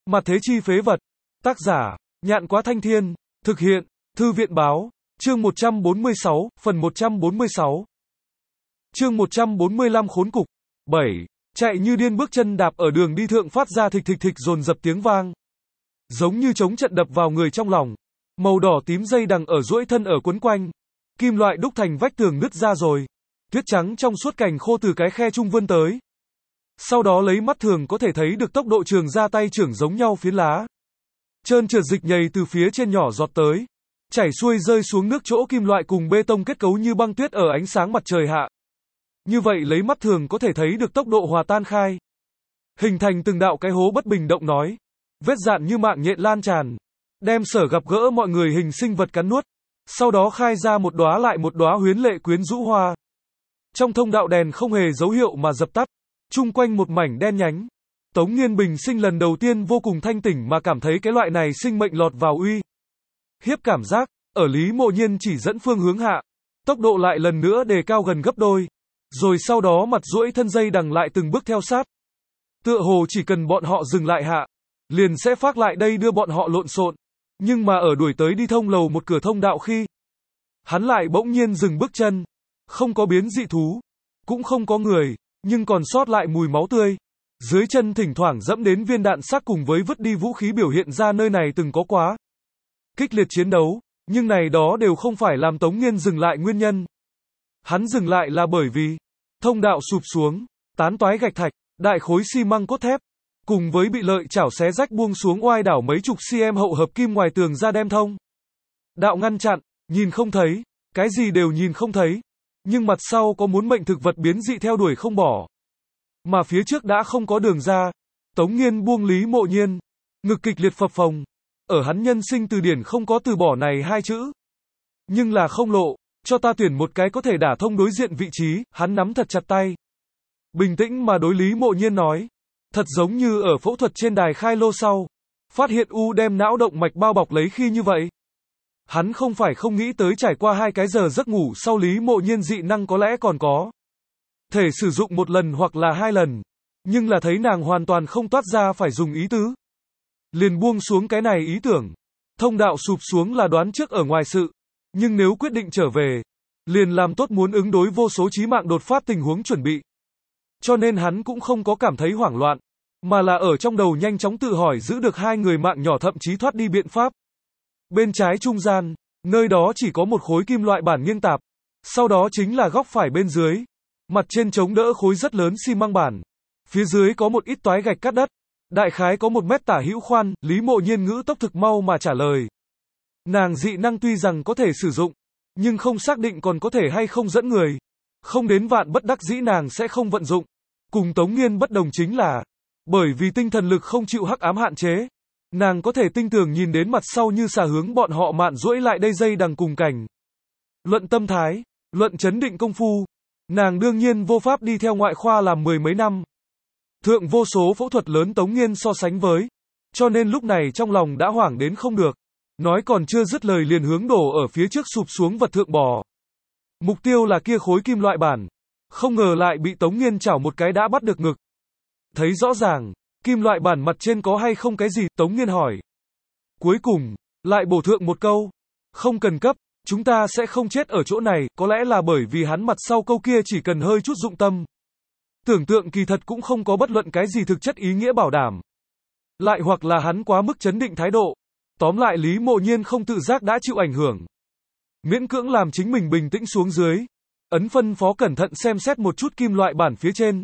Mặt thế chi phế vật. Tác giả, Nhạn Quá Thanh Thiên. Thực hiện, Thư viện Báo. Chương 146, phần 146. Chương 145 khốn cục. 7. Chạy như điên, bước chân đạp ở đường đi thượng phát ra thịch thịch thịch dồn dập tiếng vang. Giống như trống trận đập vào người trong lòng. Màu đỏ tím dây đằng ở duỗi thân ở quấn quanh. Kim loại đúc thành vách tường nứt ra rồi. Tuyết trắng trong suốt cành khô từ cái khe trung vươn tới. Sau đó lấy mắt thường có thể thấy được tốc độ trường ra tay trưởng giống nhau phiến lá. Trơn trượt dịch nhầy từ phía trên nhỏ giọt tới. Chảy xuôi rơi xuống nước chỗ kim loại cùng bê tông kết cấu như băng tuyết ở ánh sáng mặt trời hạ. Như vậy lấy mắt thường có thể thấy được tốc độ hòa tan khai. Hình thành từng đạo cái hố bất bình động nói. Vết dạn như mạng nhện lan tràn. Đem sở gặp gỡ mọi người hình sinh vật cắn nuốt. Sau đó khai ra một đóa lại một đóa huyến lệ quyến rũ hoa. Trong thông đạo đèn không hề dấu hiệu mà dập tắt. Chung quanh một mảnh đen nhánh. Tống Nghiên bình sinh lần đầu tiên vô cùng thanh tỉnh mà cảm thấy cái loại này sinh mệnh lọt vào uy hiếp cảm giác, ở Lý Mộ Nhiên chỉ dẫn phương hướng hạ, tốc độ lại lần nữa đề cao gần gấp đôi, rồi sau đó mặt duỗi thân dây đằng lại từng bước theo sát. Tựa hồ chỉ cần bọn họ dừng lại hạ, liền sẽ phát lại đây đưa bọn họ lộn xộn, nhưng mà ở đuổi tới đi thông lầu một cửa thông đạo khi, hắn lại bỗng nhiên dừng bước chân, không có biến dị thú, cũng không có người, nhưng còn sót lại mùi máu tươi. Dưới chân thỉnh thoảng dẫm đến viên đạn xác cùng với vứt đi vũ khí biểu hiện ra nơi này từng có quá kịch liệt chiến đấu, nhưng này đó đều không phải làm Tống Nghiên dừng lại nguyên nhân. Hắn dừng lại là bởi vì thông đạo sụp xuống, tán toái gạch thạch, đại khối xi măng cốt thép, cùng với bị lợi chảo xé rách buông xuống oai đảo mấy chục cm hậu hợp kim ngoài tường ra đem thông đạo ngăn chặn, nhìn không thấy, cái gì đều nhìn không thấy, nhưng mặt sau có muốn mệnh thực vật biến dị theo đuổi không bỏ. Mà phía trước đã không có đường ra. Tống Nghiên buông Lý Mộ Nhiên, ngực kịch liệt phập phồng. Ở hắn nhân sinh từ điển không có từ bỏ này hai chữ. Nhưng là không lộ, cho ta tuyển một cái có thể đả thông đối diện vị trí, hắn nắm thật chặt tay. Bình tĩnh mà đối Lý Mộ Nhiên nói. Thật giống như ở phẫu thuật trên đài khai lô sau. Phát hiện u đem não động mạch bao bọc lấy khi như vậy. Hắn không phải không nghĩ tới trải qua 2 cái giờ giấc ngủ sau Lý Mộ Nhiên dị năng có lẽ còn có thể sử dụng 1 lần hoặc là 2 lần, nhưng là thấy nàng hoàn toàn không toát ra phải dùng ý tứ. Liền buông xuống cái này ý tưởng. Thông đạo sụp xuống là đoán trước ở ngoài sự, nhưng nếu quyết định trở về, liền làm tốt muốn ứng đối vô số chí mạng đột phát tình huống chuẩn bị. Cho nên hắn cũng không có cảm thấy hoảng loạn, mà là ở trong đầu nhanh chóng tự hỏi giữ được 2 người mạng nhỏ thậm chí thoát đi biện pháp. Bên trái trung gian, nơi đó chỉ có một khối kim loại bản nghiêng tạp, sau đó chính là góc phải bên dưới. Mặt trên chống đỡ khối rất lớn xi măng bản. Phía dưới có một ít toái gạch cắt đất. Đại khái có 1 mét tả hữu khoan, Lý Mộ Nhiên ngữ tốc thực mau mà trả lời. Nàng dị năng tuy rằng có thể sử dụng, nhưng không xác định còn có thể hay không dẫn người. Không đến vạn bất đắc dĩ nàng sẽ không vận dụng. Cùng Tống Nghiên bất đồng chính là, bởi vì tinh thần lực không chịu hắc ám hạn chế, nàng có thể tinh tường nhìn đến mặt sau như xà hướng bọn họ mạn duỗi lại đây dây đằng cùng cảnh. Luận tâm thái, luận chấn định công phu. Nàng đương nhiên vô pháp đi theo ngoại khoa làm 10 mấy năm. Thượng vô số phẫu thuật lớn Tống Nghiên so sánh với. Cho nên lúc này trong lòng đã hoảng đến không được. Nói còn chưa dứt lời liền hướng đổ ở phía trước sụp xuống vật thượng bò. Mục tiêu là kia khối kim loại bản. Không ngờ lại bị Tống Nghiên chảo một cái đã bắt được ngực. Thấy rõ ràng, kim loại bản mặt trên có hay không cái gì, Tống Nghiên hỏi. Cuối cùng, lại bổ thượng một câu. Không cần cấp. Chúng ta sẽ không chết ở chỗ này, có lẽ là bởi vì hắn mặt sau câu kia chỉ cần hơi chút dụng tâm. Tưởng tượng kỳ thật cũng không có bất luận cái gì thực chất ý nghĩa bảo đảm. Lại hoặc là hắn quá mức chấn định thái độ. Tóm lại Lý Mộ Nhiên không tự giác đã chịu ảnh hưởng. Miễn cưỡng làm chính mình bình tĩnh xuống dưới. Ấn phân phó cẩn thận xem xét một chút kim loại bản phía trên.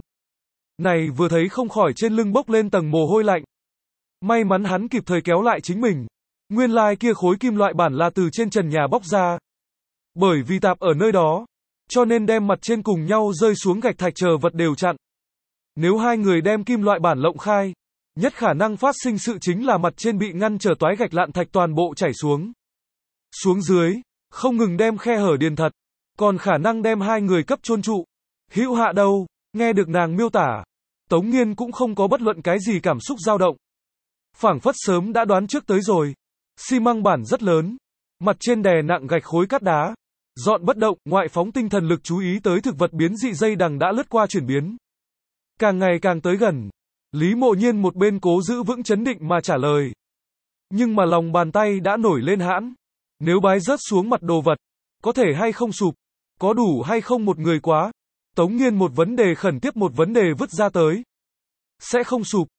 Này vừa thấy không khỏi trên lưng bốc lên tầng mồ hôi lạnh. May mắn hắn kịp thời kéo lại chính mình. Nguyên lai kia khối kim loại bản là từ trên trần nhà bóc ra. Bởi vì tạp ở nơi đó, cho nên đem mặt trên cùng nhau rơi xuống gạch thạch chờ vật đều chặn. Nếu 2 người đem kim loại bản lộng khai, nhất khả năng phát sinh sự chính là mặt trên bị ngăn trở toái gạch lạn thạch toàn bộ chảy xuống. Xuống dưới, không ngừng đem khe hở điền thật, còn khả năng đem 2 người cấp chôn trụ. Hữu hạ đâu, nghe được nàng miêu tả, Tống Nghiên cũng không có bất luận cái gì cảm xúc dao động. Phảng phất sớm đã đoán trước tới rồi. Xi măng bản rất lớn, mặt trên đè nặng gạch khối cát đá, dọn bất động, ngoại phóng tinh thần lực chú ý tới thực vật biến dị dây đằng đã lướt qua chuyển biến. Càng ngày càng tới gần, Lý Mộ Nhiên một bên cố giữ vững chấn định mà trả lời. Nhưng mà lòng bàn tay đã nổi lên hãn. Nếu bái rớt xuống mặt đồ vật, có thể hay không sụp, có đủ hay không một người quá. Tống Nghiên một vấn đề khẩn tiếp một vấn đề vứt ra tới. Sẽ không sụp,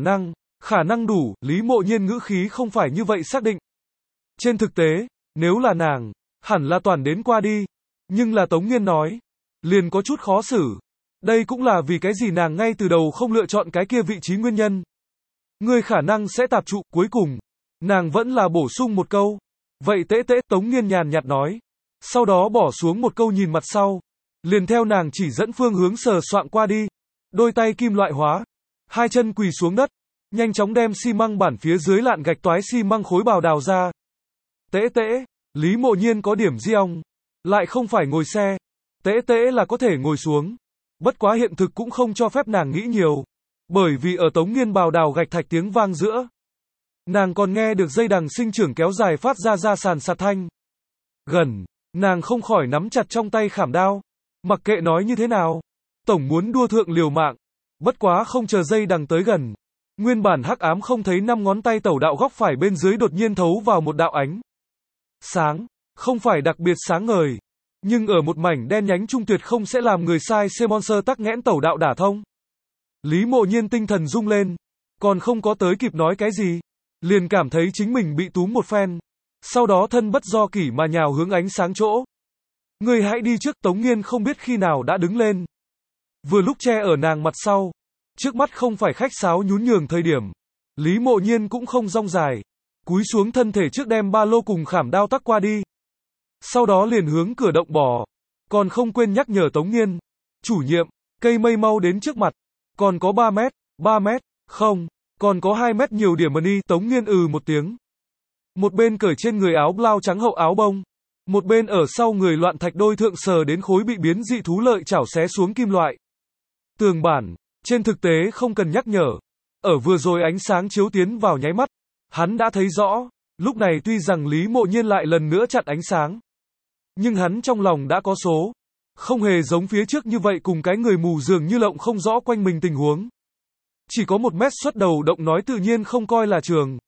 khả năng đủ, Lý Mộ Nhiên ngữ khí không phải như vậy xác định. Trên thực tế, nếu là nàng, hẳn là toàn đến qua đi. Nhưng là Tống Nghiên nói, liền có chút khó xử. Đây cũng là vì cái gì nàng ngay từ đầu không lựa chọn cái kia vị trí nguyên nhân. Ngươi khả năng sẽ tạp trụ, cuối cùng, nàng vẫn là bổ sung một câu. Vậy tễ tễ, Tống Nghiên nhàn nhạt nói. Sau đó bỏ xuống một câu nhìn mặt sau. Liền theo nàng chỉ dẫn phương hướng sờ soạng qua đi. Đôi tay kim loại hóa. Hai chân quỳ xuống đất. Nhanh chóng đem xi măng bản phía dưới lạn gạch toái xi măng khối bào đào ra. Tễ tễ, Lý Mộ Nhiên có điểm di ong. Lại không phải ngồi xe. Tễ tễ là có thể ngồi xuống. Bất quá hiện thực cũng không cho phép nàng nghĩ nhiều. Bởi vì ở Tống Nghiên bào đào gạch thạch tiếng vang giữa. Nàng còn nghe được dây đằng sinh trưởng kéo dài phát ra sàn sạt thanh. Gần, nàng không khỏi nắm chặt trong tay khảm đao. Mặc kệ nói như thế nào, tổng muốn đua thượng liều mạng. Bất quá không chờ dây đằng tới gần. Nguyên bản hắc ám không thấy 5 ngón tay tẩu đạo góc phải bên dưới đột nhiên thấu vào một đạo ánh sáng, không phải đặc biệt sáng ngời, nhưng ở một mảnh đen nhánh trung tuyệt không sẽ làm người sai Monster tắc nghẽn tẩu đạo đả thông. Lý Mộ Nhiên tinh thần rung lên, còn không có tới kịp nói cái gì, liền cảm thấy chính mình bị túm một phen, sau đó thân bất do kỷ mà nhào hướng ánh sáng chỗ. Người hãy đi trước, Tống Nghiên không biết khi nào đã đứng lên. Vừa lúc che ở nàng mặt sau, trước mắt không phải khách sáo nhún nhường thời điểm. Lý Mộ Nhiên cũng không rong dài, cúi xuống thân thể trước đem ba lô cùng khảm đao tắc qua đi. Sau đó liền hướng cửa động bò, còn không quên nhắc nhở Tống Nghiên. Chủ nhiệm, cây mây mau đến trước mặt, còn có 3 mét, không, còn có 2 mét nhiều điểm money. Tống Nghiên một tiếng. Một bên cởi trên người áo blau trắng hậu áo bông, một bên ở sau người loạn thạch đôi thượng sờ đến khối bị biến dị thú lợi chảo xé xuống kim loại. Tường bản, trên thực tế không cần nhắc nhở. Ở vừa rồi ánh sáng chiếu tiến vào nháy mắt, hắn đã thấy rõ, lúc này tuy rằng Lý Mộ Nhiên lại lần nữa chặn ánh sáng. Nhưng hắn trong lòng đã có số. Không hề giống phía trước như vậy cùng cái người mù dường như lộng không rõ quanh mình tình huống. Chỉ có 1 mét xuất đầu động nói tự nhiên không coi là trường.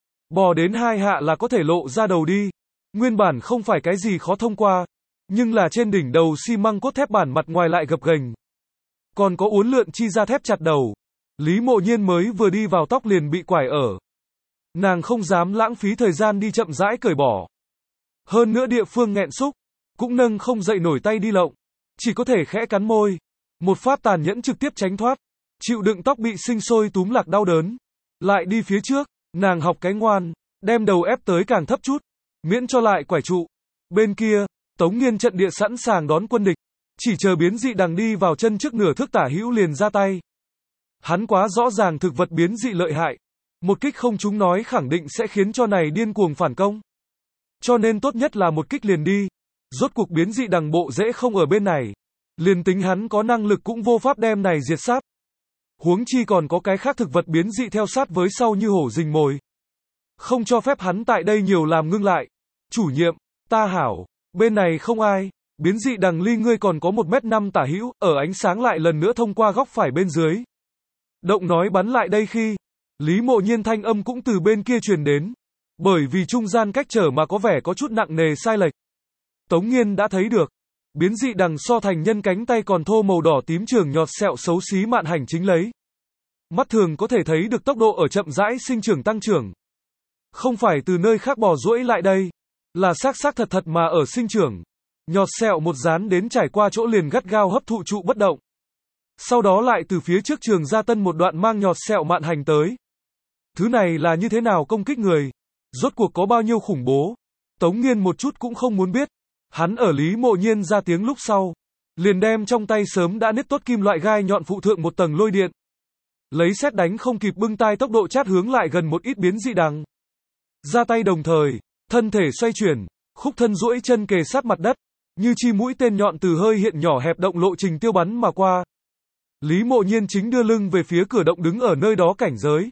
Bò đến 2 hạ là có thể lộ ra đầu đi. Nguyên bản không phải cái gì khó thông qua. Nhưng là trên đỉnh đầu xi măng cốt thép bản mặt ngoài lại gập ghềnh. Còn có uốn lượn chi ra thép chặt đầu. Lý Mộ Nhiên mới vừa đi vào tóc liền bị quải ở. Nàng không dám lãng phí thời gian đi chậm rãi cởi bỏ. Hơn nữa địa phương nghẹn xúc, cũng nâng không dậy nổi tay đi lộng. Chỉ có thể khẽ cắn môi. Một pháp tàn nhẫn trực tiếp tránh thoát. Chịu đựng tóc bị sinh sôi túm lạc đau đớn. Lại đi phía trước, nàng học cái ngoan, đem đầu ép tới càng thấp chút. Miễn cho lại quải trụ. Bên kia, Tống Nghiên trận địa sẵn sàng đón quân địch. Chỉ chờ biến dị đằng đi vào chân trước nửa thước tả hữu liền ra tay. Hắn quá rõ ràng thực vật biến dị lợi hại. Một kích không trúng nói khẳng định sẽ khiến cho này điên cuồng phản công. Cho nên tốt nhất là một kích liền đi. Rốt cuộc biến dị đằng bộ dễ không ở bên này. Liền tính hắn có năng lực cũng vô pháp đem này diệt sát. Huống chi còn có cái khác thực vật biến dị theo sát với sau như hổ rình mồi. Không cho phép hắn tại đây nhiều làm ngưng lại. Chủ nhiệm, ta hảo, bên này không ai. Biến dị đằng ly ngươi còn có 1m5 tả hữu, ở ánh sáng lại lần nữa thông qua góc phải bên dưới. Động nói bắn lại đây khi, Lý Mộ Nhiên thanh âm cũng từ bên kia truyền đến. Bởi vì trung gian cách trở mà có vẻ có chút nặng nề sai lệch. Tống Nghiên đã thấy được. Biến dị đằng so thành nhân cánh tay còn thô màu đỏ tím trường nhọt sẹo xấu xí mạn hành chính lấy. Mắt thường có thể thấy được tốc độ ở chậm rãi sinh trưởng tăng trưởng. Không phải từ nơi khác bò duỗi lại đây. Là xác thật mà ở sinh trưởng. Nhọt sẹo một dán đến trải qua chỗ liền gắt gao hấp thụ trụ bất động. Sau đó lại từ phía trước trường ra tân một đoạn mang nhọt sẹo mạn hành tới. Thứ này là như thế nào công kích người? Rốt cuộc có bao nhiêu khủng bố? Tống Nghiên một chút cũng không muốn biết. Hắn ở Lý Mộ Nhiên ra tiếng lúc sau. Liền đem trong tay sớm đã nứt tốt kim loại gai nhọn phụ thượng một tầng lôi điện. Lấy sét đánh không kịp bưng tay tốc độ chát hướng lại gần một ít biến dị đằng. Ra tay đồng thời, thân thể xoay chuyển, khúc thân duỗi chân kề sát mặt đất. Như chi mũi tên nhọn từ hơi hiện nhỏ hẹp động lộ trình tiêu bắn mà qua. Lý Mộ Nhiên chính đưa lưng về phía cửa động đứng ở nơi đó cảnh giới.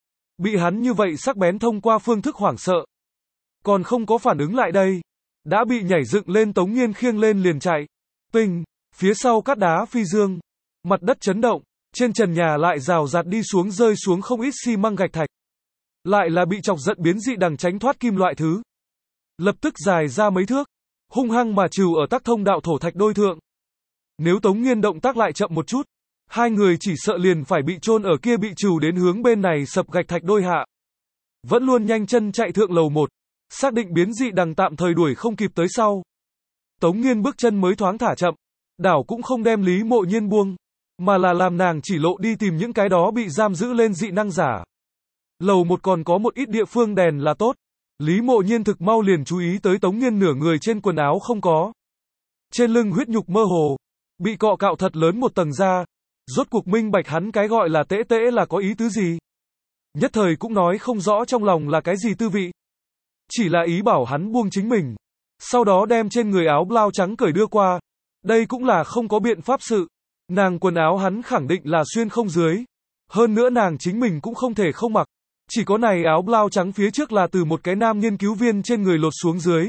Bị hắn như vậy sắc bén thông qua phương thức hoảng sợ. Còn không có phản ứng lại đây. Đã bị nhảy dựng lên Tống Nghiên khiêng lên liền chạy. Pinh, phía sau cát đá phi dương. Mặt đất chấn động. Trên trần nhà lại rào rạt đi xuống rơi xuống không ít xi măng gạch thạch. Lại là bị chọc giận biến dị đằng tránh thoát kim loại thứ. Lập tức dài ra mấy thước, hung hăng mà trừ ở tác thông đạo thổ thạch đôi thượng. Nếu Tống Nghiên động tác lại chậm một chút, hai người chỉ sợ liền phải bị chôn ở kia bị trừ đến hướng bên này sập gạch thạch đôi hạ. Vẫn luôn nhanh chân chạy thượng lầu 1, xác định biến dị đằng tạm thời đuổi không kịp tới sau. Tống Nghiên bước chân mới thoáng thả chậm, đảo cũng không đem Lý Mộ Nhiên buông, mà là làm nàng chỉ lộ đi tìm những cái đó bị giam giữ lên dị năng giả. Lầu 1 còn có một ít địa phương đèn là tốt. Lý Mộ Nhiên thực mau liền chú ý tới Tống Nghiên nửa người trên quần áo không có. Trên lưng huyết nhục mơ hồ, bị cọ cạo thật lớn một tầng da. Rốt cuộc minh bạch hắn cái gọi là tễ tễ là có ý tứ gì. Nhất thời cũng nói không rõ trong lòng là cái gì tư vị. Chỉ là ý bảo hắn buông chính mình. Sau đó đem trên người áo blau trắng cởi đưa qua. Đây cũng là không có biện pháp sự. Nàng quần áo hắn khẳng định là xuyên không dưới. Hơn nữa nàng chính mình cũng không thể không mặc. Chỉ có này áo blau trắng phía trước là từ một cái nam nghiên cứu viên trên người lột xuống dưới.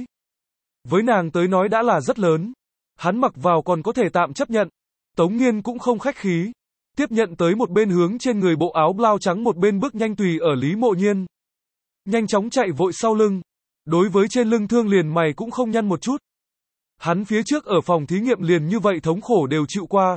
Với nàng tới nói đã là rất lớn. Hắn mặc vào còn có thể tạm chấp nhận. Tống Nghiên cũng không khách khí. Tiếp nhận tới một bên hướng trên người bộ áo blau trắng một bên bước nhanh tùy ở Lý Mộ Nhiên. Nhanh chóng chạy vội sau lưng. Đối với trên lưng thương liền mày cũng không nhăn một chút. Hắn phía trước ở phòng thí nghiệm liền như vậy thống khổ đều chịu qua.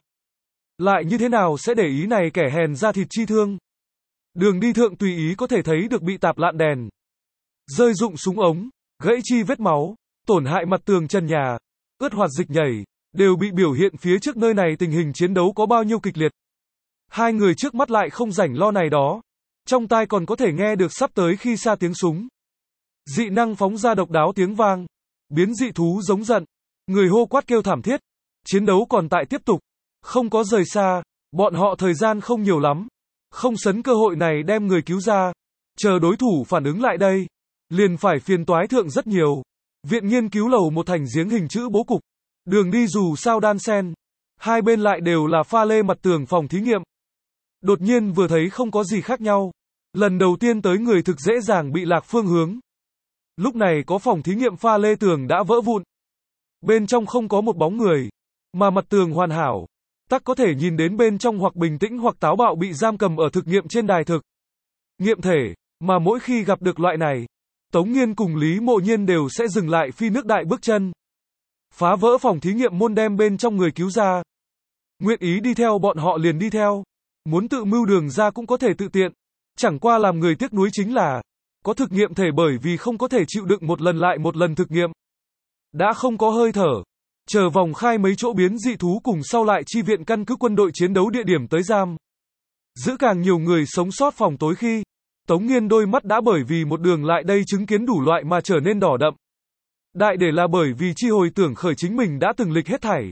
Lại như thế nào sẽ để ý này kẻ hèn ra thịt chi thương. Đường đi thượng tùy ý có thể thấy được bị tạp lạn đèn. Rơi rụng súng ống, gãy chi vết máu, tổn hại mặt tường trần nhà, ướt hoạt dịch nhảy, đều bị biểu hiện phía trước nơi này tình hình chiến đấu có bao nhiêu kịch liệt. Hai người trước mắt lại không rảnh lo này đó. Trong tai còn có thể nghe được sắp tới khi xa tiếng súng. Dị năng phóng ra độc đáo tiếng vang. Biến dị thú giống giận. Người hô quát kêu thảm thiết. Chiến đấu còn tại tiếp tục. Không có rời xa. Bọn họ thời gian không nhiều lắm. Không sấn cơ hội này đem người cứu ra. Chờ đối thủ phản ứng lại đây. Liền phải phiền toái thượng rất nhiều. Viện nghiên cứu lầu một thành giếng hình chữ bố cục. Đường đi dù sao đan xen. Hai bên lại đều là pha lê mặt tường phòng thí nghiệm. Đột nhiên vừa thấy không có gì khác nhau. Lần đầu tiên tới người thực dễ dàng bị lạc phương hướng. Lúc này có phòng thí nghiệm pha lê tường đã vỡ vụn. Bên trong không có một bóng người. Mà mặt tường hoàn hảo. Tắc có thể nhìn đến bên trong hoặc bình tĩnh hoặc táo bạo bị giam cầm ở thực nghiệm trên đài thực nghiệm thể. Mà mỗi khi gặp được loại này, Tống Nghiên cùng Lý Mộ Nhiên đều sẽ dừng lại phi nước đại bước chân. Phá vỡ phòng thí nghiệm môn đem bên trong người cứu ra. Nguyện ý đi theo bọn họ liền đi theo. Muốn tự mưu đường ra cũng có thể tự tiện. Chẳng qua làm người tiếc nuối chính là có thực nghiệm thể bởi vì không có thể chịu đựng một lần lại một lần thực nghiệm. Đã không có hơi thở. Chờ vòng khai mấy chỗ biến dị thú cùng sau lại chi viện căn cứ quân đội chiến đấu địa điểm tới giam. Giữ càng nhiều người sống sót phòng tối khi. Tống Nghiên đôi mắt đã bởi vì một đường lại đây chứng kiến đủ loại mà trở nên đỏ đậm. Đại để là bởi vì chi hồi tưởng khởi chính mình đã từng lịch hết thảy.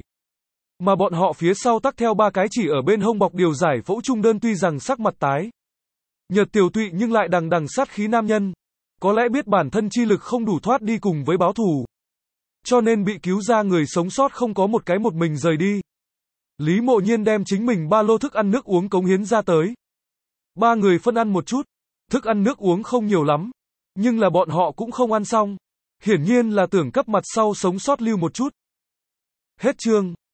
Mà bọn họ phía sau tắc theo ba cái chỉ ở bên hông bọc điều giải phẫu trung đơn tuy rằng sắc mặt tái. Nhợt tiều tụy nhưng lại đằng đằng sát khí nam nhân. Có lẽ biết bản thân chi lực không đủ thoát đi cùng với báo thù. Cho nên bị cứu ra người sống sót không có một cái một mình rời đi. Lý Mộ Nhiên đem chính mình ba lô thức ăn nước uống cống hiến ra tới. Ba người phân ăn một chút. Thức ăn nước uống không nhiều lắm. Nhưng là bọn họ cũng không ăn xong. Hiển nhiên là tưởng cấp mặt sau sống sót lưu một chút. Hết chương.